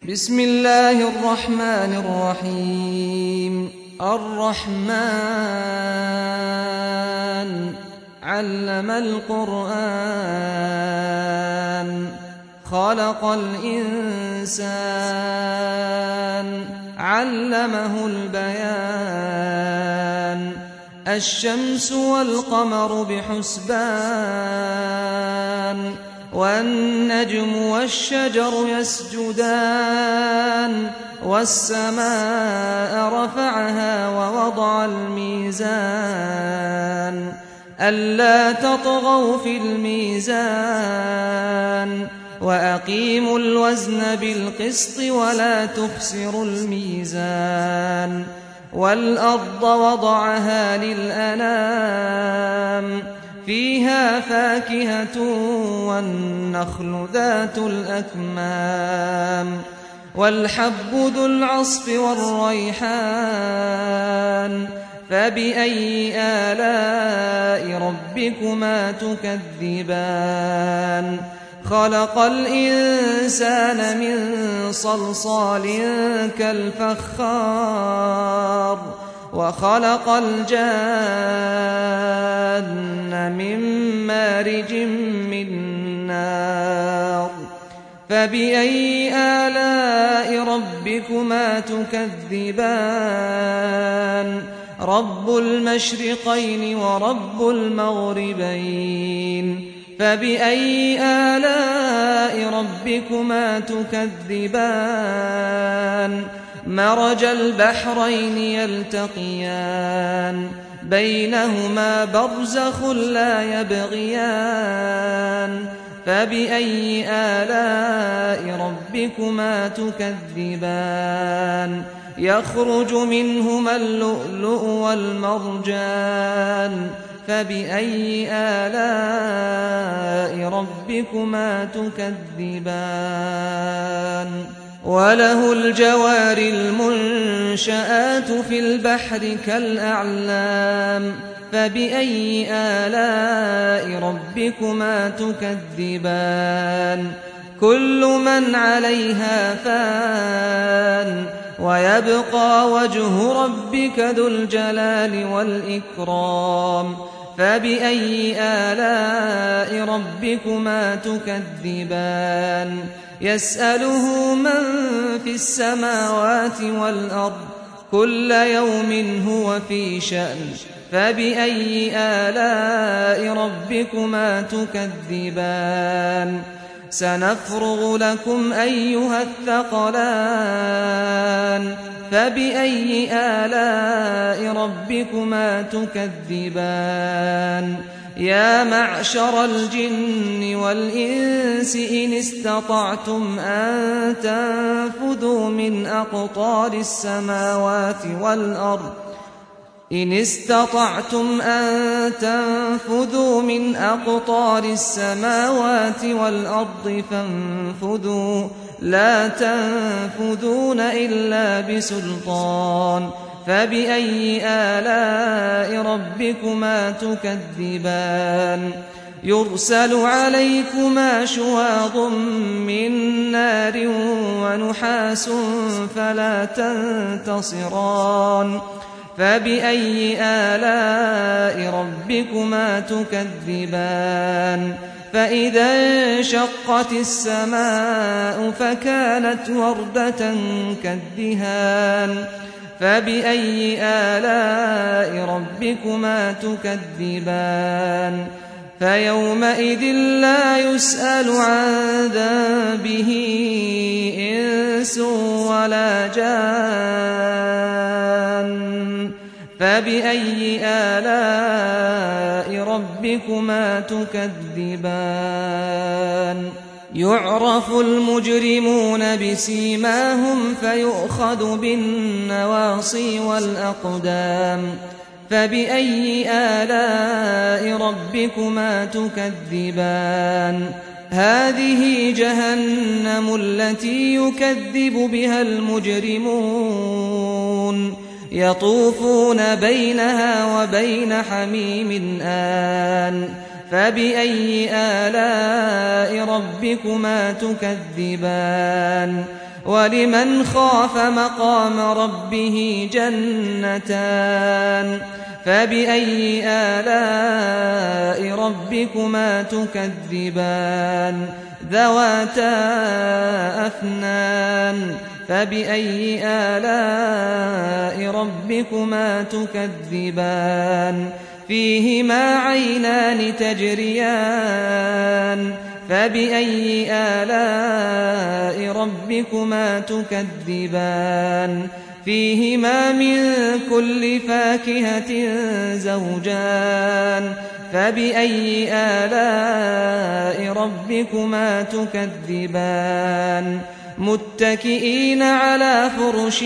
بسم الله الرحمن الرحيم الرحمن علم القرآن خلق الإنسان علمه البيان الشمس والقمر بحسبان والنجم والشجر يسجدان والسماء رفعها ووضع الميزان ألا تطغوا في الميزان وأقيموا الوزن بالقسط ولا تخسروا الميزان والأرض وضعها للأنام فيها فاكهة والنخل ذات الأكمام والحب ذو العصف والريحان فبأي آلاء ربكما تكذبان خلق الإنسان من صلصال كالفخار وخلق الجان من مارج من نار فبأي آلاء ربكما تكذبان رب المشرقين ورب المغربين فبأي آلاء ربكما تكذبان مرج البحرين يلتقيان بينهما برزخ لا يبغيان فبأي آلاء ربكما تكذبان يخرج منهما اللؤلؤ والمرجان فبأي آلاء ربكما تكذبان وله الجوار المنشآت في البحر كالأعلام فبأي آلاء ربكما تكذبان كل من عليها فان ويبقى وجه ربك ذو الجلال والإكرام فبأي آلاء ربكما تكذبان يسأله من في السماوات والأرض كل يوم هو في شأن فبأي آلاء ربكما تكذبان سنفرغ لكم أيها الثقلان فبأي آلاء ربكما تكذبان يا معشر الجن والإنس إن استطعتم أن تنفذوا من أقطار السماوات والأرض إن استطعتم أن تنفذوا من أقطار السماوات والأرض فانفذوا لا تنفذون إلا بسلطان فبأي آلاء ربكما تكذبان يرسل عليكما شواظ من نار ونحاس فلا تنتصران فبأي آلاء ربكما تكذبان فإذا انشقت السماء فكانت وردة كالدهان فبأي آلاء ربكما تكذبان فيومئذ لا يسأل عن ذنبه إنس ولا جان فبأي آلاء ربكما تكذبان يعرف المجرمون بسيماهم فيؤخذ بالنواصي والأقدام فبأي آلاء ربكما تكذبان هذه جهنم التي يكذب بها المجرمون يطوفون بينها وبين حميم آن فبأي آلاء ربكما تكذبان ولمن خاف مقام ربه جنتان فبأي آلاء ربكما تكذبان ذواتا أفنان فبأي آلاء ربكما تكذبان فيهما عينان تجريان فبأي آلاء ربكما تكذبان فيهما من كل فاكهة زوجان فبأي آلاء ربكما تكذبان متكئين على فرش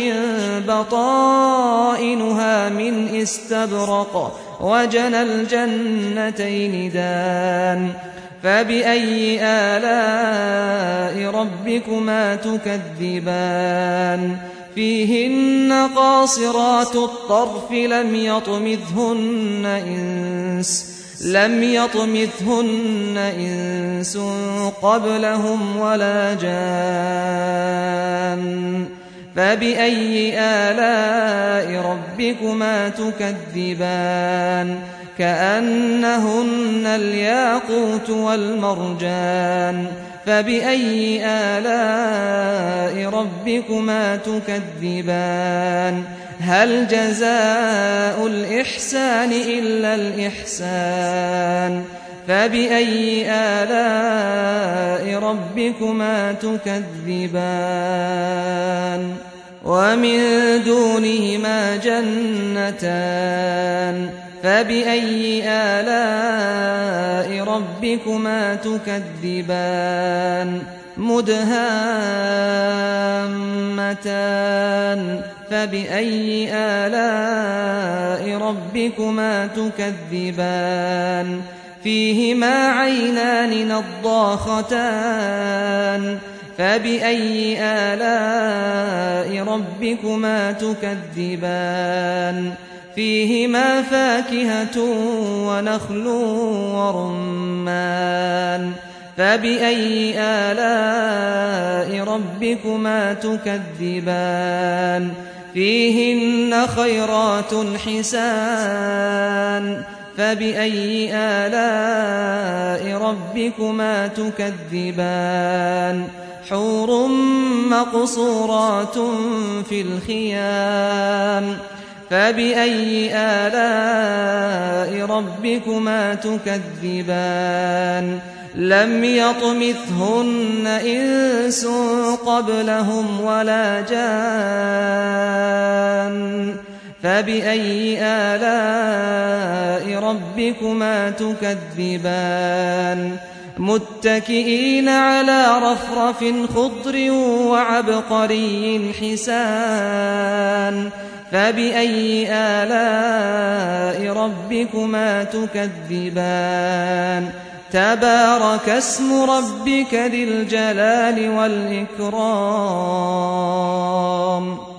بطائنها من استبرق وجنى الجنتين دان فبأي آلاء ربكما تكذبان فيهن قاصرات الطرف لم يطمثهن إنس قبلهم ولا جان فبأي آلاء ربكما تكذبان كأنهن الياقوت والمرجان فبأي آلاء ربكما تكذبان هل جزاء الإحسان إلا الإحسان فبأي آلاء ربكما تكذبان ومن دونهما جنتان فبأي آلاء ربكما تكذبان مدهامتان فبأي آلاء ربكما تكذبان فيهما عينان نضاختان فبأي آلاء ربكما تكذبان فيهما فاكهة ونخل ورمان فبأي آلاء ربكما تكذبان فيهن خيرات حسان فبأي آلاء ربكما تكذبان حور مقصورات في الخيام فبأي آلاء ربكما تكذبان لم يطمثهن إنس قبلهم ولا جان فبأي آلاء ربكما تكذبان متكئين على رفرف خضر وعبقري حسان فبأي آلاء ربكما تكذبان تبارك اسم ربك ذي الجلال والإكرام